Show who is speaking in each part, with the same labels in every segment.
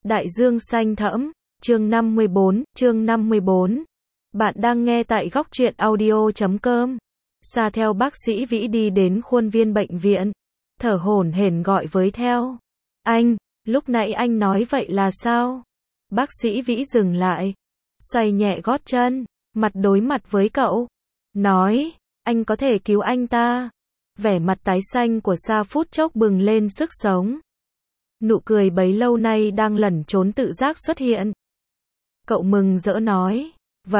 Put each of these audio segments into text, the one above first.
Speaker 1: Đại dương xanh thẫm, chương 54. Bạn đang nghe tại góc truyện audio.com. Sa theo bác sĩ Vĩ đi đến khuôn viên bệnh viện, thở hổn hển gọi với theo. Anh, lúc nãy anh nói vậy là sao? Bác sĩ Vĩ dừng lại, xoay nhẹ gót chân, mặt đối mặt với cậu. Nói, anh có thể cứu anh ta. Vẻ mặt tái xanh của Sa phút chốc bừng lên sức sống. Nụ cười bấy lâu nay đang lẩn trốn tự giác xuất hiện. Cậu mừng rỡ nói,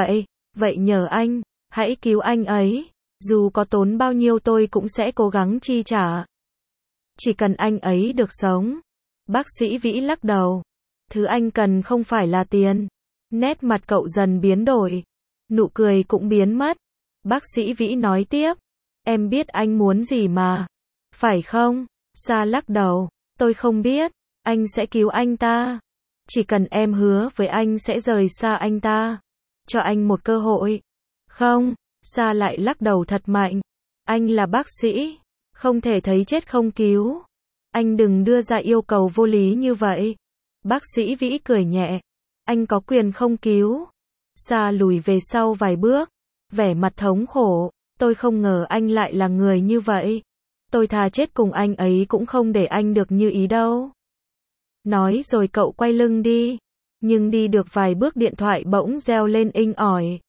Speaker 1: vậy nhờ anh, hãy cứu anh ấy, dù có tốn bao nhiêu tôi cũng sẽ cố gắng chi trả. Chỉ cần anh ấy được sống. Bác sĩ Vĩ lắc đầu, thứ anh cần không phải là tiền. Nét mặt cậu dần biến đổi, nụ cười cũng biến mất. Bác sĩ Vĩ nói tiếp, em biết anh muốn gì mà, phải không? Sa lắc đầu, tôi không biết, anh sẽ cứu anh ta. Chỉ cần em hứa với anh sẽ rời xa anh ta, cho anh một cơ hội. Không, Sa lại lắc đầu thật mạnh. Anh là bác sĩ, không thể thấy chết không cứu. Anh đừng đưa ra yêu cầu vô lý như vậy. Bác sĩ Vĩ cười nhẹ, anh có quyền không cứu. Sa lùi về sau vài bước, vẻ mặt thống khổ, tôi không ngờ anh lại là người như vậy. Tôi thà chết cùng anh ấy cũng không để anh được như ý đâu. Nói rồi cậu quay lưng đi, nhưng đi được vài bước điện thoại bỗng reo lên inh ỏi.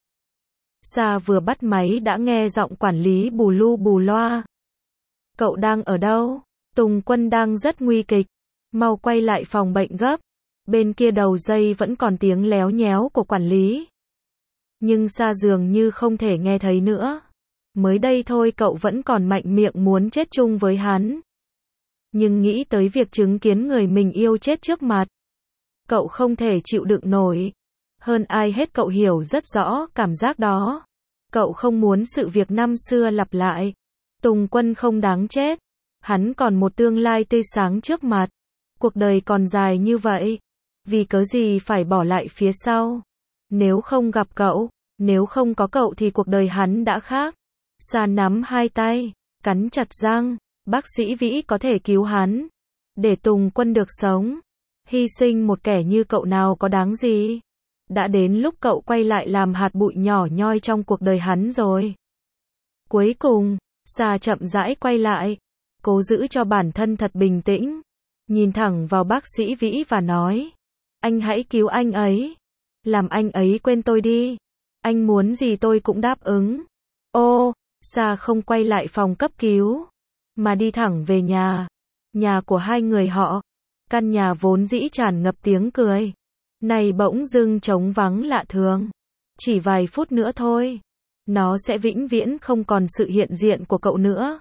Speaker 1: Sa vừa bắt máy đã nghe giọng quản lý bù lu bù loa. Cậu đang ở đâu? Tùng Quân đang rất nguy kịch, mau quay lại phòng bệnh gấp. Bên kia đầu dây vẫn còn tiếng léo nhéo của quản lý. Nhưng Sa dường như không thể nghe thấy nữa. Mới đây thôi cậu vẫn còn mạnh miệng muốn chết chung với hắn. Nhưng nghĩ tới việc chứng kiến người mình yêu chết trước mặt, cậu không thể chịu đựng nổi. Hơn ai hết cậu hiểu rất rõ cảm giác đó. Cậu không muốn sự việc năm xưa lặp lại. Tùng Quân không đáng chết. Hắn còn một tương lai tươi sáng trước mặt. Cuộc đời còn dài như vậy. Vì cớ gì phải bỏ lại phía sau? Nếu không gặp cậu, nếu không có cậu thì cuộc đời hắn đã khác. Sa nắm hai tay, cắn chặt răng. Bác sĩ Vĩ có thể cứu hắn, để Tùng Quân được sống. Hy sinh một kẻ như cậu nào có đáng gì. Đã đến lúc cậu quay lại làm hạt bụi nhỏ nhoi trong cuộc đời hắn rồi. Cuối cùng, Sa chậm rãi quay lại, cố giữ cho bản thân thật bình tĩnh, nhìn thẳng vào bác sĩ Vĩ và nói, anh hãy cứu anh ấy, làm anh ấy quên tôi đi. Anh muốn gì tôi cũng đáp ứng. Ô, Sa không quay lại phòng cấp cứu, mà đi thẳng về nhà của hai người họ. Căn nhà vốn dĩ tràn ngập tiếng cười, này bỗng dưng trống vắng lạ thường. Chỉ vài phút nữa thôi, nó sẽ vĩnh viễn không còn sự hiện diện của cậu nữa.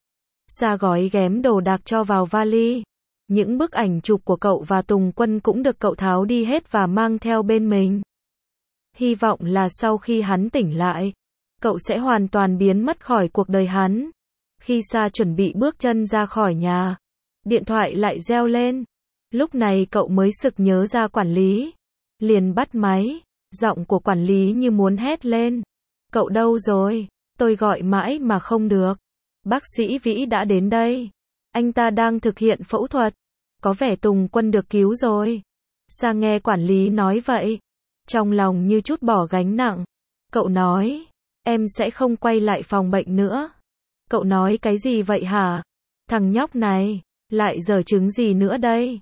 Speaker 1: Sa gói ghém đồ đạc cho vào vali. Những bức ảnh chụp của cậu và Tùng Quân cũng được cậu tháo đi hết và mang theo bên mình. Hy vọng là sau khi hắn tỉnh lại, cậu sẽ hoàn toàn biến mất khỏi cuộc đời hắn. Khi Sa chuẩn bị bước chân ra khỏi nhà, điện thoại lại reo lên. Lúc này cậu mới sực nhớ ra quản lý. Liền bắt máy, giọng của quản lý như muốn hét lên. Cậu đâu rồi? Tôi gọi mãi mà không được. Bác sĩ Vĩ đã đến đây. Anh ta đang thực hiện phẫu thuật. Có vẻ Tùng Quân được cứu rồi. Sa nghe quản lý nói vậy, trong lòng như chút bỏ gánh nặng. Cậu nói, em sẽ không quay lại phòng bệnh nữa. Cậu nói cái gì vậy hả? Thằng nhóc này, lại giở trứng gì nữa đây?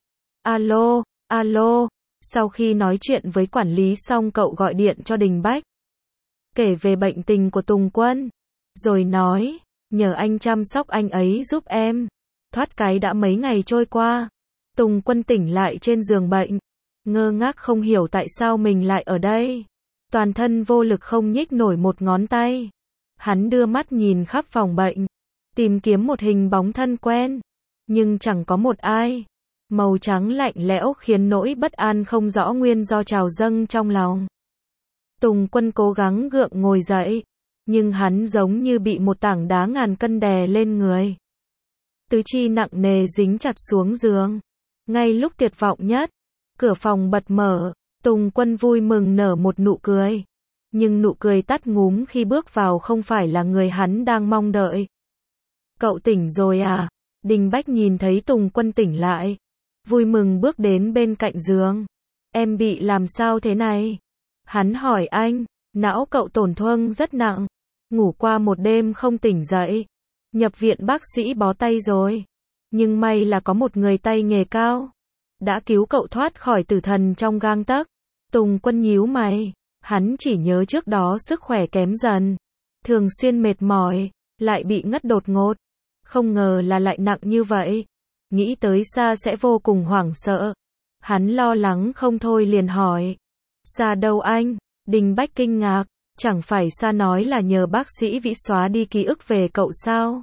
Speaker 1: Alo. Sau khi nói chuyện với quản lý xong cậu gọi điện cho Đình Bách. Kể về bệnh tình của Tùng Quân. Rồi nói, nhờ anh chăm sóc anh ấy giúp em. Thoát cái đã mấy ngày trôi qua. Tùng Quân tỉnh lại trên giường bệnh. Ngơ ngác không hiểu tại sao mình lại ở đây. Toàn thân vô lực không nhích nổi một ngón tay. Hắn đưa mắt nhìn khắp phòng bệnh, tìm kiếm một hình bóng thân quen, nhưng chẳng có một ai. Màu trắng lạnh lẽo khiến nỗi bất an không rõ nguyên do trào dâng trong lòng. Tùng Quân cố gắng gượng ngồi dậy, nhưng hắn giống như bị một tảng đá ngàn cân đè lên người. Tứ chi nặng nề dính chặt xuống giường. Ngay lúc tuyệt vọng nhất, cửa phòng bật mở, Tùng Quân vui mừng nở một nụ cười. Nhưng nụ cười tắt ngúm khi bước vào không phải là người hắn đang mong đợi. Cậu tỉnh rồi à? Đình Bách nhìn thấy Tùng Quân tỉnh lại, vui mừng bước đến bên cạnh giường. Em bị làm sao thế này? Hắn hỏi anh, não cậu tổn thương rất nặng, ngủ qua một đêm không tỉnh dậy. Nhập viện bác sĩ bó tay rồi. Nhưng may là có một người tay nghề cao, đã cứu cậu thoát khỏi tử thần trong gang tấc. Tùng Quân nhíu mày, hắn chỉ nhớ trước đó sức khỏe kém dần, thường xuyên mệt mỏi, lại bị ngất đột ngột. Không ngờ là lại nặng như vậy. Nghĩ tới Sa sẽ vô cùng hoảng sợ. Hắn lo lắng không thôi liền hỏi. Sa đâu anh? Đình Bách kinh ngạc. Chẳng phải Sa nói là nhờ bác sĩ Vĩ xóa đi ký ức về cậu sao?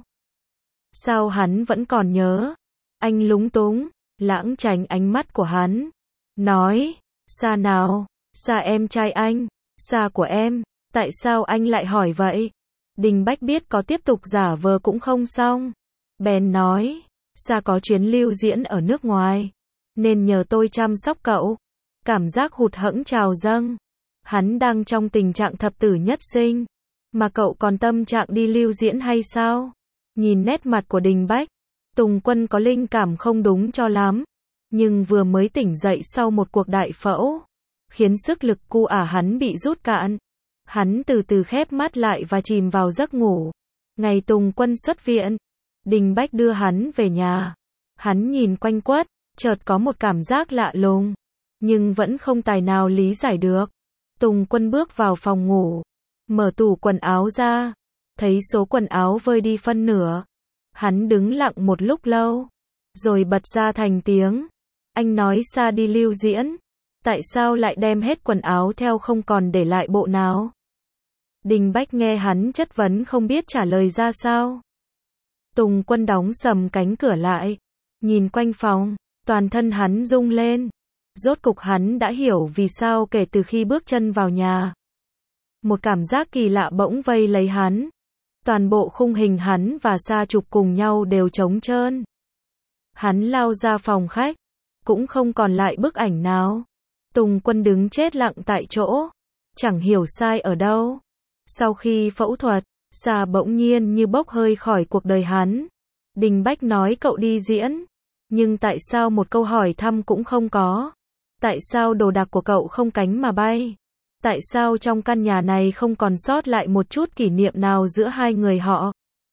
Speaker 1: Sao hắn vẫn còn nhớ? Anh lúng túng, lãng tránh ánh mắt của hắn. Nói, Sa nào? Sa em trai anh. Sa của em. Tại sao anh lại hỏi vậy? Đình Bách biết có tiếp tục giả vờ cũng không xong. Bèn nói, Sa có chuyến lưu diễn ở nước ngoài, nên nhờ tôi chăm sóc cậu. Cảm giác hụt hẫng trào dâng. Hắn đang trong tình trạng thập tử nhất sinh, mà cậu còn tâm trạng đi lưu diễn hay sao? Nhìn nét mặt của Đình Bách, Tùng Quân có linh cảm không đúng cho lắm. Nhưng vừa mới tỉnh dậy sau một cuộc đại phẫu, khiến sức lực cu hắn bị rút cạn. Hắn từ từ khép mắt lại và chìm vào giấc ngủ. Ngày Tùng Quân xuất viện, Đình Bách đưa hắn về nhà. Hắn nhìn quanh quất, chợt có một cảm giác lạ lùng, nhưng vẫn không tài nào lý giải được. Tùng Quân bước vào phòng ngủ, mở tủ quần áo ra, thấy số quần áo vơi đi phân nửa. Hắn đứng lặng một lúc lâu, rồi bật ra thành tiếng. Anh nói Sa đi lưu diễn, tại sao lại đem hết quần áo theo không còn để lại bộ nào? Đình Bách nghe hắn chất vấn không biết trả lời ra sao. Tùng Quân đóng sầm cánh cửa lại, nhìn quanh phòng, toàn thân hắn rung lên. Rốt cục hắn đã hiểu vì sao kể từ khi bước chân vào nhà. Một cảm giác kỳ lạ bỗng vây lấy hắn. Toàn bộ khung hình hắn và Sa chụp cùng nhau đều trống trơn. Hắn lao ra phòng khách, cũng không còn lại bức ảnh nào. Tùng Quân đứng chết lặng tại chỗ, chẳng hiểu sai ở đâu. Sau khi phẫu thuật, Sa bỗng nhiên như bốc hơi khỏi cuộc đời hắn. Đình Bách nói cậu đi diễn, nhưng tại sao một câu hỏi thăm cũng không có? Tại sao đồ đạc của cậu không cánh mà bay? Tại sao trong căn nhà này không còn sót lại một chút kỷ niệm nào giữa hai người họ?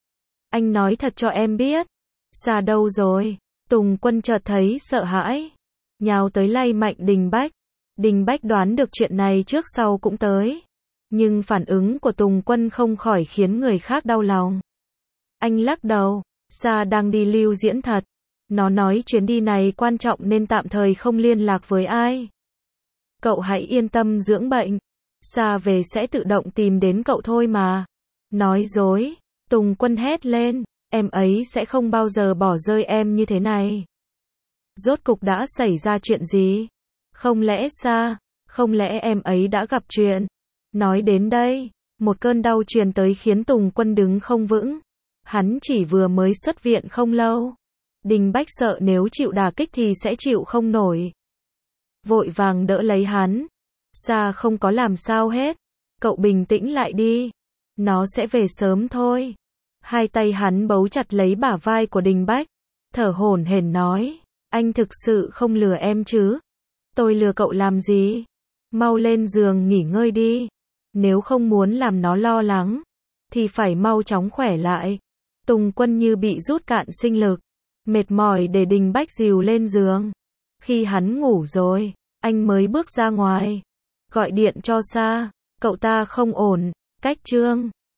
Speaker 1: Anh nói thật cho em biết. Sa đâu rồi? Tùng Quân chợt thấy sợ hãi, nhào tới lay mạnh Đình Bách. Đình Bách đoán được chuyện này trước sau cũng tới. Nhưng phản ứng của Tùng Quân không khỏi khiến người khác đau lòng. Anh lắc đầu, Sa đang đi lưu diễn thật. Nó nói chuyến đi này quan trọng nên tạm thời không liên lạc với ai. Cậu hãy yên tâm dưỡng bệnh. Sa về sẽ tự động tìm đến cậu thôi mà. Nói dối. Tùng Quân hét lên. Em ấy sẽ không bao giờ bỏ rơi em như thế này. Rốt cục đã xảy ra chuyện gì? Không lẽ Sa, không lẽ em ấy đã gặp chuyện? Nói đến đây, một cơn đau truyền tới khiến Tùng Quân đứng không vững. Hắn chỉ vừa mới xuất viện không lâu. Đình Bách sợ nếu chịu đả kích thì sẽ chịu không nổi. Vội vàng đỡ lấy hắn. Sa không có làm sao hết. Cậu bình tĩnh lại đi. Nó sẽ về sớm thôi. Hai tay hắn bấu chặt lấy bả vai của Đình Bách. Thở hổn hển nói. Anh thực sự không lừa em chứ? Tôi lừa cậu làm gì? Mau lên giường nghỉ ngơi đi. Nếu không muốn làm nó lo lắng, thì phải mau chóng khỏe lại. Tùng Quân như bị rút cạn sinh lực, mệt mỏi để Đình Bách dìu lên giường. Khi hắn ngủ rồi, anh mới bước ra ngoài, gọi điện cho Sa. Cậu ta không ổn. Cách chương